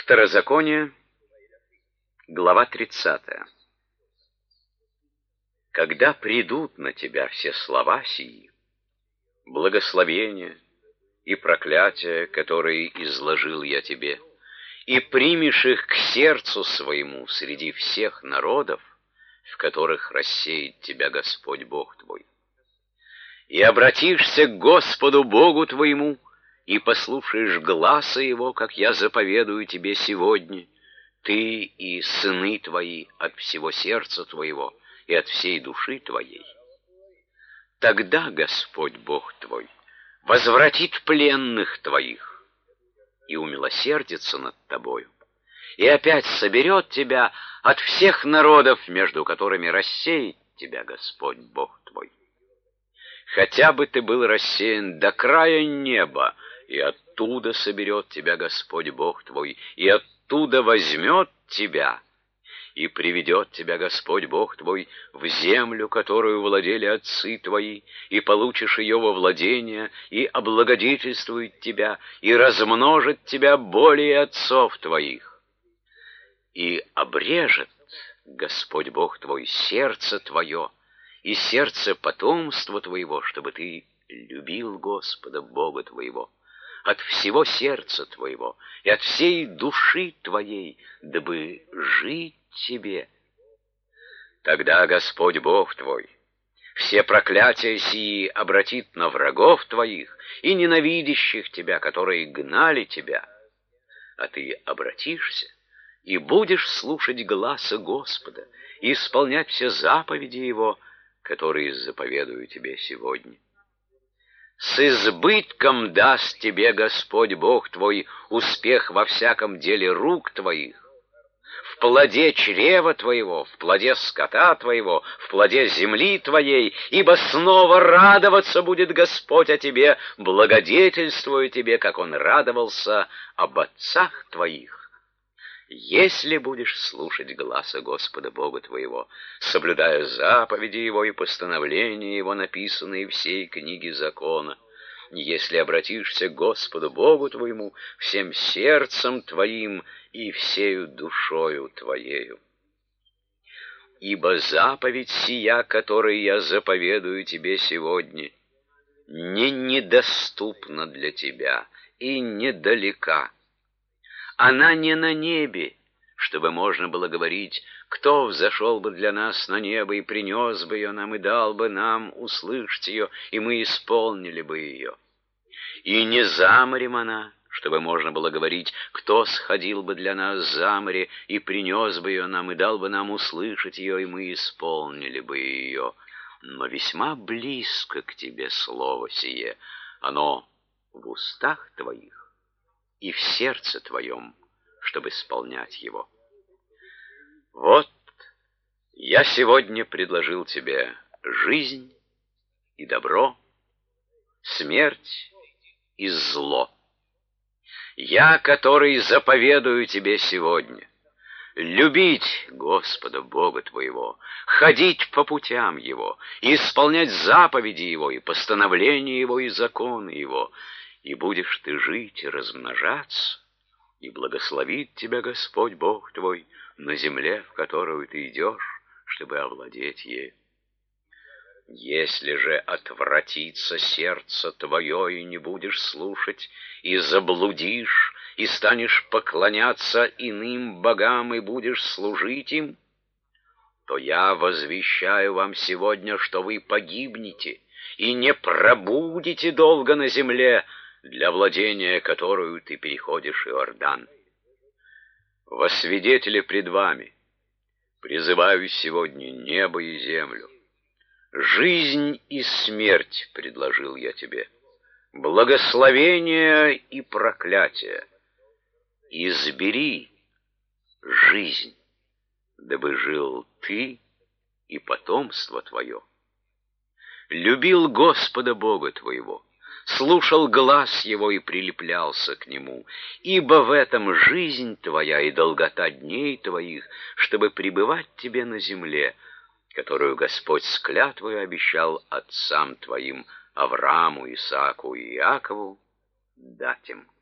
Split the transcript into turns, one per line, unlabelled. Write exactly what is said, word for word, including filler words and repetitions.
Второзаконие, глава тридцатая. Когда придут на тебя все слова сии, благословения и проклятия, которые изложил я тебе, и примешь их к сердцу своему среди всех народов, в которых рассеет тебя Господь Бог твой, и обратишься к Господу Богу твоему, и послушаешь гласа Его, как я заповедую тебе сегодня, ты и сыны твои от всего сердца твоего и от всей души твоей, тогда Господь Бог твой возвратит пленных твоих и умилосердится над тобою, и опять соберет тебя от всех народов, между которыми рассеет тебя Господь Бог твой. Хотя бы ты был рассеян до края неба, и оттуда соберет тебя Господь Бог твой, и оттуда возьмет тебя, и приведет тебя Господь Бог твой в землю, которую владели отцы твои, и получишь ее во владение, и облагодетельствует тебя, и размножит тебя более отцов твоих. И обрежет Господь Бог твой сердце твое и сердце потомства твоего, чтобы ты любил Господа Бога твоего от всего сердца твоего и от всей души твоей, дабы жить тебе. Тогда Господь Бог твой все проклятия сии обратит на врагов твоих и ненавидящих тебя, которые гнали тебя, а ты обратишься и будешь слушать гласа Господа и исполнять все заповеди Его, которые заповедую тебе сегодня. С избытком даст тебе Господь Бог твой успех во всяком деле рук твоих, в плоде чрева твоего, в плоде скота твоего, в плоде земли твоей, ибо снова радоваться будет Господь о тебе, благодетельствуя тебе, как Он радовался об отцах твоих, если будешь слушать гласа Господа Бога твоего, соблюдая заповеди Его и постановления Его, написанные в сей книге закона, если обратишься к Господу Богу твоему всем сердцем твоим и всею душою твоею. Ибо заповедь сия, которую я заповедую тебе сегодня, не недоступна для тебя и недалека. Она не на небе, чтобы можно было говорить, кто взошел бы для нас на небо и принес бы ее нам и дал бы нам услышать ее, и мы исполнили бы ее. И не за морем она, чтобы можно было говорить, кто сходил бы для нас за море и принес бы ее нам и дал бы нам услышать ее, и мы исполнили бы ее. Но весьма близко к тебе слово сие, оно в устах твоих и в сердце твоем, чтобы исполнять его. Вот я сегодня предложил тебе жизнь и добро, смерть и зло. Я, который заповедую тебе сегодня любить Господа Бога твоего, ходить по путям Его, и исполнять заповеди Его, и постановления Его, и законы Его, и будешь ты жить и размножаться, и благословит тебя Господь Бог твой на земле, в которую ты идешь, чтобы овладеть ею. Если же отвратится сердце твое, и не будешь слушать, и заблудишь, и станешь поклоняться иным богам, и будешь служить им, то я возвещаю вам сегодня, что вы погибнете, и не пробудете долго на земле, для владения которую ты переходишь Иордан. Во свидетели пред вами призываю сегодня небо и землю. Жизнь и смерть предложил я тебе, благословение и проклятие. Избери жизнь, дабы жил ты и потомство твое. Любил Господа Бога твоего, слушал глас Его и прилеплялся к Нему, ибо в этом жизнь твоя и долгота дней твоих, чтобы пребывать тебе на земле, которую Господь с клятвою обещал отцам твоим, Аврааму, Исааку и Иакову, дать им.